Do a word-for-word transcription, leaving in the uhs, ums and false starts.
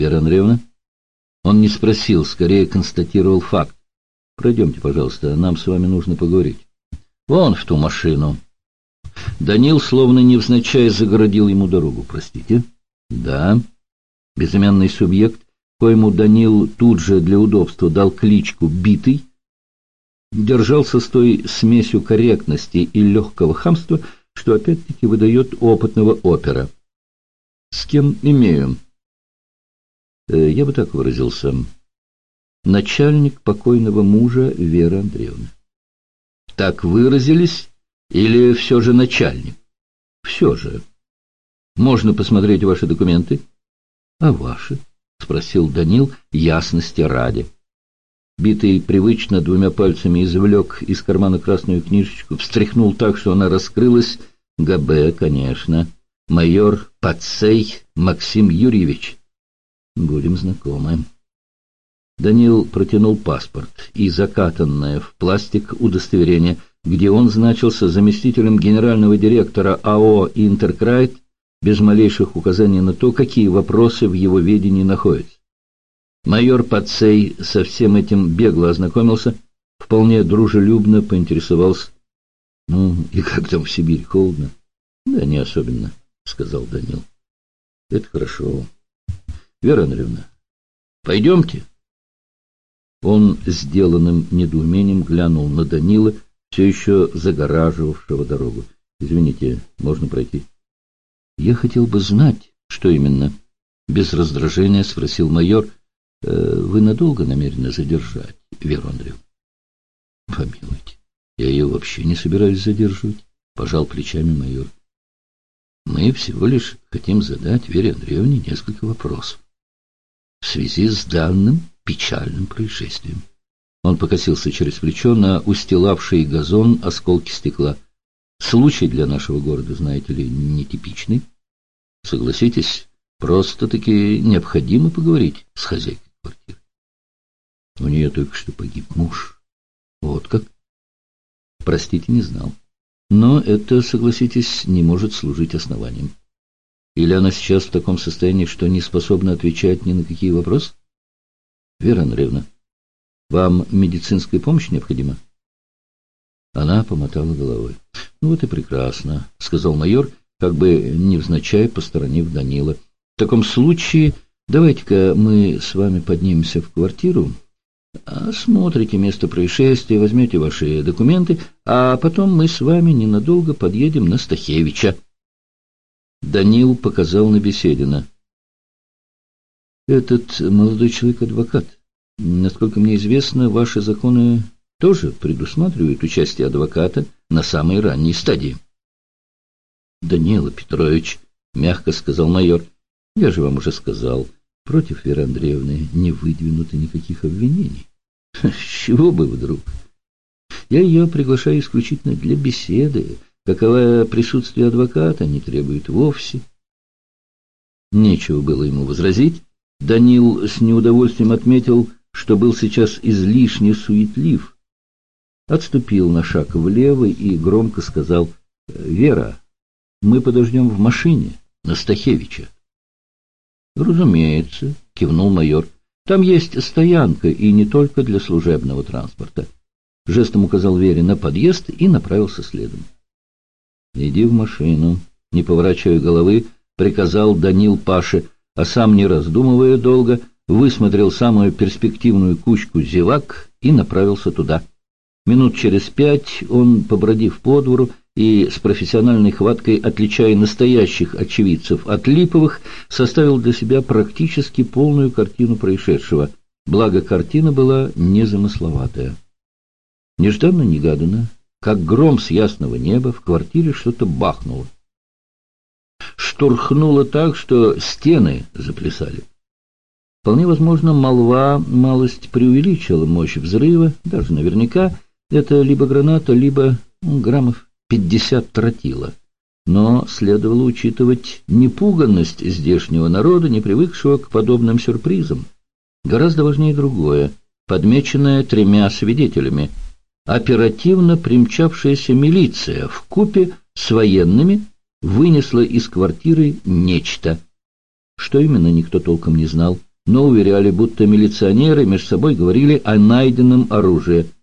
Вера Андреевна? Он не спросил, скорее констатировал факт. Пройдемте, пожалуйста, нам с вами нужно поговорить. Вон в ту машину. Данил, словно невзначай, загородил ему дорогу. Простите? Да. Безымянный субъект, коему Данил тут же для удобства дал кличку «Битый», держался с той смесью корректности и легкого хамства, что опять-таки выдает опытного опера. С кем имею? Я бы так выразился. Начальник покойного мужа Веры Андреевны. Так выразились или все же начальник? Все же. Можно посмотреть ваши документы? А ваши? Спросил Данил ясности ради. Битый привычно двумя пальцами извлек из кармана красную книжечку, встряхнул так, что она раскрылась. ГБ, конечно. Майор Пацей Максим Юрьевич. Будем знакомы. Данил протянул паспорт и закатанное в пластик удостоверение, где он значился заместителем генерального директора АО «Интеркрайт», без малейших указаний на то, какие вопросы в его ведении находятся. Майор Пацей со всем этим бегло ознакомился, вполне дружелюбно поинтересовался. — Ну, и как там в Сибири, холодно? — Да, не особенно, — сказал Данил. — Это хорошо. Вера Андреевна, пойдемте. Он сделанным недоумением глянул на Данила, все еще загораживавшего дорогу. — Извините, можно пройти? — Я хотел бы знать, что именно. Без раздражения спросил майор. — Вы надолго намерены задержать Веру Андреевну? — Помилуйте, я ее вообще не собираюсь задерживать, — пожал плечами майор. — Мы всего лишь хотим задать Вере Андреевне несколько вопросов в связи с данным печальным происшествием. Он покосился через плечо на устилавший газон осколки стекла. Случай для нашего города, знаете ли, нетипичный. Согласитесь, просто-таки необходимо поговорить с хозяйкой квартиры. У нее только что погиб муж. Вот как? Простите, не знал. Но это, согласитесь, не может служить основанием. Или она сейчас в таком состоянии, что не способна отвечать ни на какие вопросы? Вера Андреевна, вам медицинская помощь необходима? Она помотала головой. — Ну вот и прекрасно, — сказал майор, как бы невзначай посторонив Данила. — В таком случае давайте-ка мы с вами поднимемся в квартиру, осмотрите место происшествия, возьмете ваши документы, а потом мы с вами ненадолго подъедем на Стахевича. Данил показал на Беседина. — Этот молодой человек адвокат. Насколько мне известно, ваши законы тоже предусматривают участие адвоката на самой ранней стадии. — Данила Петрович, — мягко сказал майор, — я же вам уже сказал, против Веры Андреевны не выдвинуто никаких обвинений. — С чего бы вдруг? Я ее приглашаю исключительно для беседы, каковое присутствие адвоката не требует вовсе. Нечего было ему возразить. Данил с неудовольствием отметил, что был сейчас излишне суетлив. Отступил на шаг влево и громко сказал: — Вера, мы подождем в машине на Стахевича. — Разумеется, — кивнул майор. — Там есть стоянка, и не только для служебного транспорта. Жестом указал Вере на подъезд и направился следом. — Иди в машину, — не поворачивая головы, приказал Данил Паше, а сам, не раздумывая долго, высмотрел самую перспективную кучку зевак и направился туда. Минут через пять он, побродив по двору и с профессиональной хваткой отличая настоящих очевидцев от липовых, составил для себя практически полную картину происшедшего, благо картина была незамысловатая. Нежданно-негаданно, как гром с ясного неба, в квартире что-то бахнуло. Штурхнуло так, что стены заплясали. Вполне возможно, молва малость преувеличила мощь взрыва, даже наверняка это либо граната, либо ну, граммов пятьдесят тротила. Но следовало учитывать непуганность здешнего народа, не привыкшего к подобным сюрпризам. Гораздо важнее другое, подмеченное тремя свидетелями. Оперативно примчавшаяся милиция вкупе с военными вынесла из квартиры нечто. Что именно, никто толком не знал. но уверяли, будто милиционеры между собой говорили о найденном оружии.